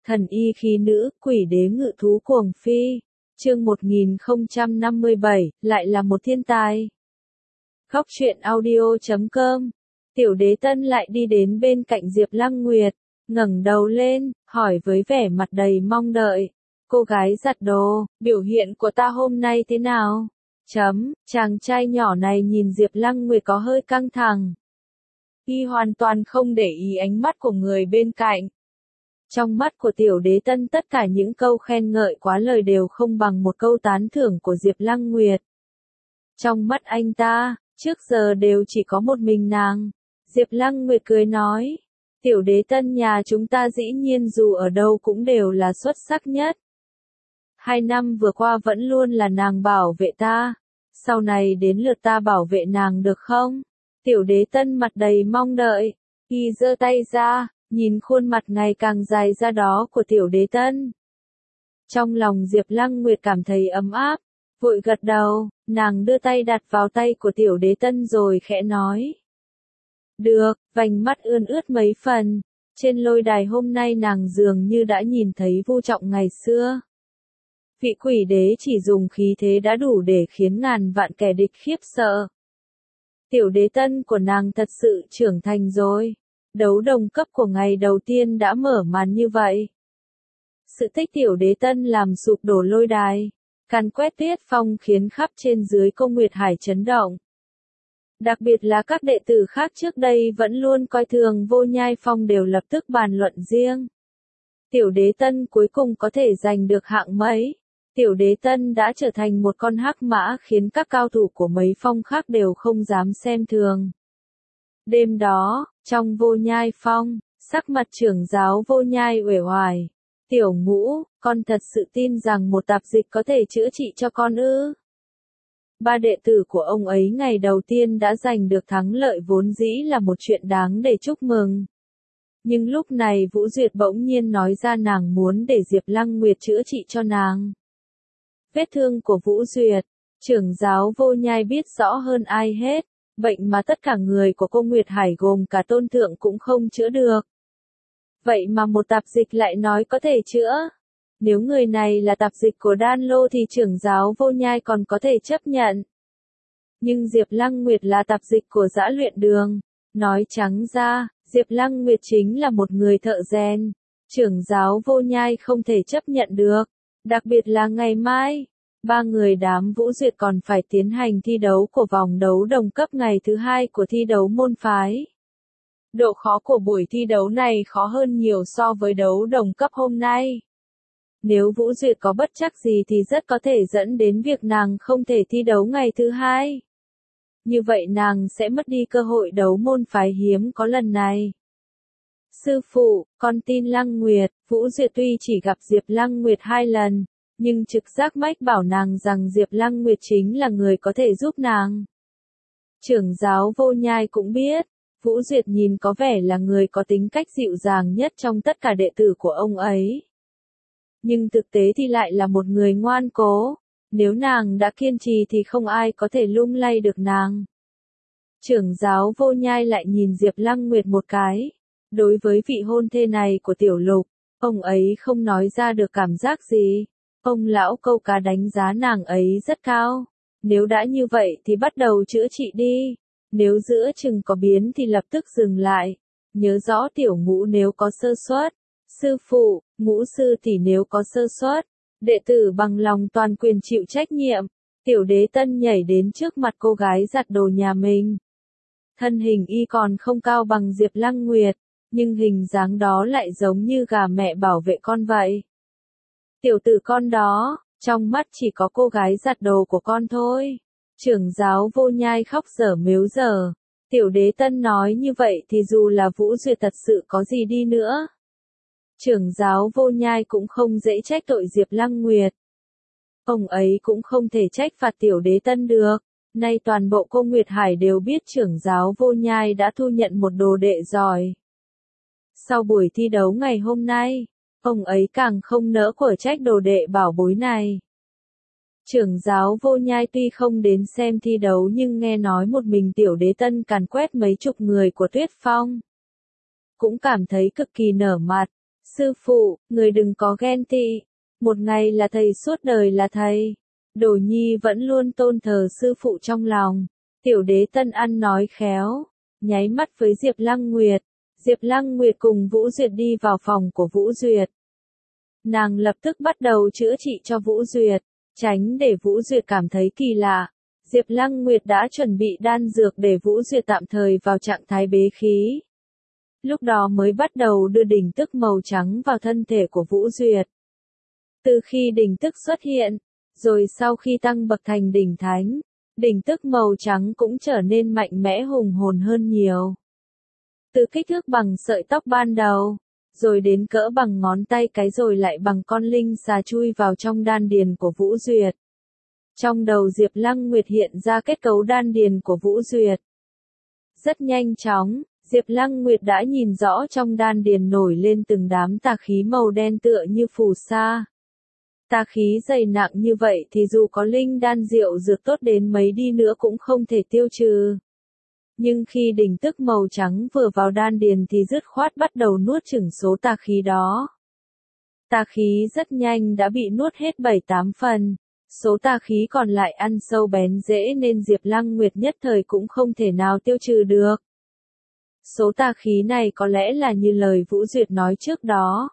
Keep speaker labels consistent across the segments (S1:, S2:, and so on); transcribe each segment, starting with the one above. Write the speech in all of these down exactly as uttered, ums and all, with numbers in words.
S1: Thần y khí nữ, quỷ đế ngự thú cuồng phi. Chương một nghìn không trăm năm mươi bảy, lại là một thiên tài. Khóc chuyện audio chấm com. Tiểu đế tân lại đi đến bên cạnh Diệp Lăng Nguyệt, ngẩng đầu lên, hỏi với vẻ mặt đầy mong đợi. Cô gái giặt đồ, biểu hiện của ta hôm nay thế nào? Chấm, chàng trai nhỏ này nhìn Diệp Lăng Nguyệt có hơi căng thẳng. Y hoàn toàn không để ý ánh mắt của người bên cạnh. Trong mắt của tiểu đế tân tất cả những câu khen ngợi quá lời đều không bằng một câu tán thưởng của Diệp Lăng Nguyệt. Trong mắt anh ta, trước giờ đều chỉ có một mình nàng. Diệp Lăng Nguyệt cười nói, tiểu đế tân nhà chúng ta dĩ nhiên dù ở đâu cũng đều là xuất sắc nhất. Hai năm vừa qua vẫn luôn là nàng bảo vệ ta, sau này đến lượt ta bảo vệ nàng được không? Tiểu đế tân mặt đầy mong đợi, y giơ tay ra, nhìn khuôn mặt ngày càng dài ra đó của tiểu đế tân. Trong lòng Diệp Lăng Nguyệt cảm thấy ấm áp, vội gật đầu, nàng đưa tay đặt vào tay của tiểu đế tân rồi khẽ nói. Được, vành mắt ươn ướt mấy phần, trên lôi đài hôm nay nàng dường như đã nhìn thấy Vu Trọng ngày xưa. Vị quỷ đế chỉ dùng khí thế đã đủ để khiến ngàn vạn kẻ địch khiếp sợ. Tiểu đế tân của nàng thật sự trưởng thành rồi. Đấu đồng cấp của ngày đầu tiên đã mở màn như vậy. Sự tích tiểu đế tân làm sụp đổ lôi đài, càn quét tuyết phong khiến khắp trên dưới Công Nguyệt Hải chấn động. Đặc biệt là các đệ tử khác trước đây vẫn luôn coi thường Vô Nhai Phong đều lập tức bàn luận riêng. Tiểu đế tân cuối cùng có thể giành được hạng mấy. Tiểu đế tân đã trở thành một con hắc mã khiến các cao thủ của mấy phong khác đều không dám xem thường. Đêm đó, trong Vô Nhai Phong, sắc mặt trưởng giáo Vô Nhai uể oải. Tiểu Ngũ, con thật sự tin rằng một tạp dịch có thể chữa trị cho con ư? Ba đệ tử của ông ấy ngày đầu tiên đã giành được thắng lợi vốn dĩ là một chuyện đáng để chúc mừng. Nhưng lúc này Vũ Duyệt bỗng nhiên nói ra nàng muốn để Diệp Lăng Nguyệt chữa trị cho nàng. Vết thương của Vũ Duyệt, trưởng giáo Vô Nhai biết rõ hơn ai hết. Bệnh mà tất cả người của Công Nguyệt Hải gồm cả tôn thượng cũng không chữa được. Vậy mà một tạp dịch lại nói có thể chữa. Nếu người này là tạp dịch của Đan Lô thì trưởng giáo Vô Nhai còn có thể chấp nhận. Nhưng Diệp Lăng Nguyệt là tạp dịch của Dã Luyện Đường. Nói trắng ra, Diệp Lăng Nguyệt chính là một người thợ rèn. Trưởng giáo Vô Nhai không thể chấp nhận được. Đặc biệt là ngày mai. Ba người đám Vũ Duyệt còn phải tiến hành thi đấu của vòng đấu đồng cấp ngày thứ hai của thi đấu môn phái. Độ khó của buổi thi đấu này khó hơn nhiều so với đấu đồng cấp hôm nay. Nếu Vũ Duyệt có bất trắc gì thì rất có thể dẫn đến việc nàng không thể thi đấu ngày thứ hai. Như vậy nàng sẽ mất đi cơ hội đấu môn phái hiếm có lần này. Sư phụ, con tin Lăng Nguyệt. Vũ Duyệt tuy chỉ gặp Diệp Lăng Nguyệt hai lần, nhưng trực giác mách bảo nàng rằng Diệp Lăng Nguyệt chính là người có thể giúp nàng. Trưởng giáo Vô Nhai cũng biết, Vũ Duyệt nhìn có vẻ là người có tính cách dịu dàng nhất trong tất cả đệ tử của ông ấy. Nhưng thực tế thì lại là một người ngoan cố, nếu nàng đã kiên trì thì không ai có thể lung lay được nàng. Trưởng giáo Vô Nhai lại nhìn Diệp Lăng Nguyệt một cái. Đối với vị hôn thê này của Tiểu Lục, ông ấy không nói ra được cảm giác gì. Ông lão câu cá đánh giá nàng ấy rất cao. Nếu đã như vậy thì bắt đầu chữa trị đi. Nếu giữa chừng có biến thì lập tức dừng lại. Nhớ rõ Tiểu Ngũ nếu có sơ suất. Sư phụ, Ngũ sư tỷ nếu có sơ suất. Đệ tử bằng lòng toàn quyền chịu trách nhiệm. Tiểu đế tân nhảy đến trước mặt cô gái giặt đồ nhà mình. Thân hình y còn không cao bằng Diệp Lăng Nguyệt, nhưng hình dáng đó lại giống như gà mẹ bảo vệ con vậy. Tiểu tử con đó, trong mắt chỉ có cô gái giặt đồ của con thôi. Trưởng giáo Vô Nhai khóc dở mếu dở. Tiểu đế tân nói như vậy thì dù là Vũ Duyệt thật sự có gì đi nữa. Trưởng giáo Vô Nhai cũng không dễ trách tội Diệp Lăng Nguyệt. Ông ấy cũng không thể trách phạt tiểu đế tân được. Nay toàn bộ Công Nguyệt Hải đều biết trưởng giáo Vô Nhai đã thu nhận một đồ đệ giỏi. Sau buổi thi đấu ngày hôm nay, ông ấy càng không nỡ của trách đồ đệ bảo bối này. Trưởng giáo Vô Nhai tuy không đến xem thi đấu nhưng nghe nói một mình tiểu đế tân càn quét mấy chục người của Tuyết Phong. Cũng cảm thấy cực kỳ nở mặt, Sư phụ, người đừng có ghen tị. Một ngày là thầy suốt đời là thầy. Đồ nhi vẫn luôn tôn thờ sư phụ trong lòng. Tiểu đế tân ăn nói khéo. Nháy mắt với Diệp Lăng Nguyệt. Diệp Lăng Nguyệt cùng Vũ Duyệt đi vào phòng của Vũ Duyệt. Nàng lập tức bắt đầu chữa trị cho Vũ Duyệt. Tránh để Vũ Duyệt cảm thấy kỳ lạ. Diệp Lăng Nguyệt đã chuẩn bị đan dược để Vũ Duyệt tạm thời vào trạng thái bế khí. Lúc đó mới bắt đầu đưa đỉnh tức màu trắng vào thân thể của Vũ Duyệt. Từ khi đỉnh tức xuất hiện, rồi sau khi tăng bậc thành đỉnh thánh, đỉnh tức màu trắng cũng trở nên mạnh mẽ hùng hồn hơn nhiều. Từ kích thước bằng sợi tóc ban đầu, rồi đến cỡ bằng ngón tay cái rồi lại bằng con linh xà chui vào trong đan điền của Vũ Duyệt. Trong đầu Diệp Lăng Nguyệt hiện ra kết cấu đan điền của Vũ Duyệt. Rất nhanh chóng, Diệp Lăng Nguyệt đã nhìn rõ trong đan điền nổi lên từng đám tà khí màu đen tựa như phù sa. Tà khí dày nặng như vậy thì dù có linh đan diệu dược tốt đến mấy đi nữa cũng không thể tiêu trừ. Nhưng khi đỉnh tức màu trắng vừa vào đan điền thì dứt khoát bắt đầu nuốt chửng số tà khí đó. Tà khí rất nhanh đã bị nuốt hết bảy tám phần. Số tà khí còn lại ăn sâu bén rễ nên Diệp Lăng Nguyệt nhất thời cũng không thể nào tiêu trừ được. Số tà khí này có lẽ là như lời Vũ Duyệt nói trước đó.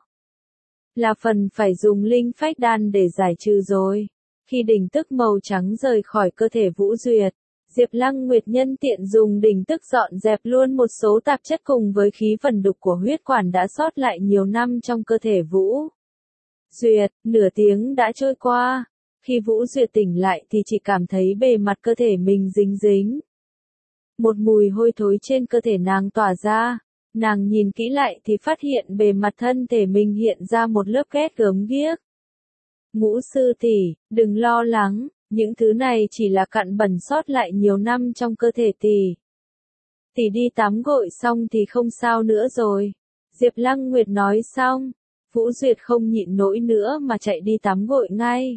S1: Là phần phải dùng linh phách đan để giải trừ rồi. Khi đỉnh tức màu trắng rời khỏi cơ thể Vũ Duyệt, Diệp Lăng Nguyệt nhân tiện dùng đỉnh tức dọn dẹp luôn một số tạp chất cùng với khí phần đục của huyết quản đã sót lại nhiều năm trong cơ thể Vũ Duyệt. Nửa tiếng đã trôi qua. Khi Vũ Duyệt tỉnh lại thì chỉ cảm thấy bề mặt cơ thể mình dính dính. Một mùi hôi thối trên cơ thể nàng tỏa ra. Nàng nhìn kỹ lại thì phát hiện bề mặt thân thể mình hiện ra một lớp ghét gớm ghiếc. Ngũ sư tỷ, đừng lo lắng, những thứ này chỉ là cặn bẩn sót lại nhiều năm trong cơ thể tỷ. Tỷ đi tắm gội xong thì không sao nữa rồi. Diệp Lăng Nguyệt nói xong, Vũ Duyệt không nhịn nổi nữa mà chạy đi tắm gội ngay.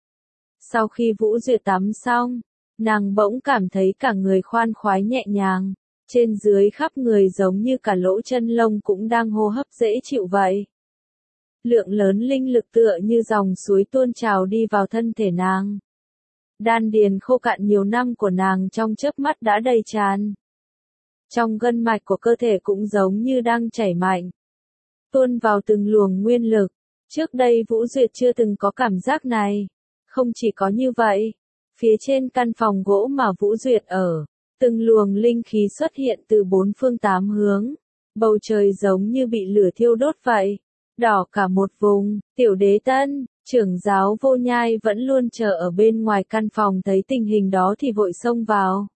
S1: Sau khi Vũ Duyệt tắm xong, nàng bỗng cảm thấy cả người khoan khoái nhẹ nhàng, trên dưới khắp người giống như cả lỗ chân lông cũng đang hô hấp dễ chịu vậy. Lượng lớn linh lực tựa như dòng suối tuôn trào đi vào thân thể nàng. Đan điền khô cạn nhiều năm của nàng trong chớp mắt đã đầy tràn. Trong gân mạch của cơ thể cũng giống như đang chảy mạnh, tuôn vào từng luồng nguyên lực. Trước đây Vũ Duyệt chưa từng có cảm giác này. Không chỉ có như vậy, phía trên căn phòng gỗ mà Vũ Duyệt ở, từng luồng linh khí xuất hiện từ bốn phương tám hướng. Bầu trời giống như bị lửa thiêu đốt vậy, đỏ cả một vùng. Tiểu đế tân, trưởng giáo Vô Nhai vẫn luôn chờ ở bên ngoài căn phòng thấy tình hình đó thì vội xông vào.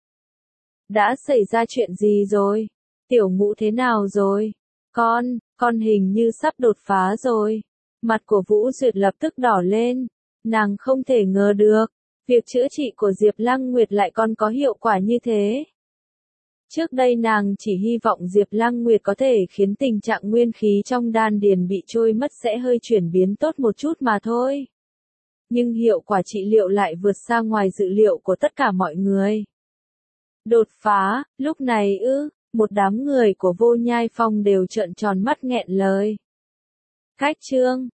S1: Đã xảy ra chuyện gì rồi? Tiểu Ngũ thế nào rồi? Con, con hình như sắp đột phá rồi. Mặt của Vũ Duyệt lập tức đỏ lên. Nàng không thể ngờ được, việc chữa trị của Diệp Lăng Nguyệt lại còn có hiệu quả như thế. Trước đây nàng chỉ hy vọng Diệp Lăng Nguyệt có thể khiến tình trạng nguyên khí trong đan điền bị trôi mất sẽ hơi chuyển biến tốt một chút mà thôi. Nhưng hiệu quả trị liệu lại vượt xa ngoài dự liệu của tất cả mọi người. Đột phá, lúc này ư, một đám người của Vô Nhai Phong đều trợn tròn mắt nghẹn lời. Khách trương,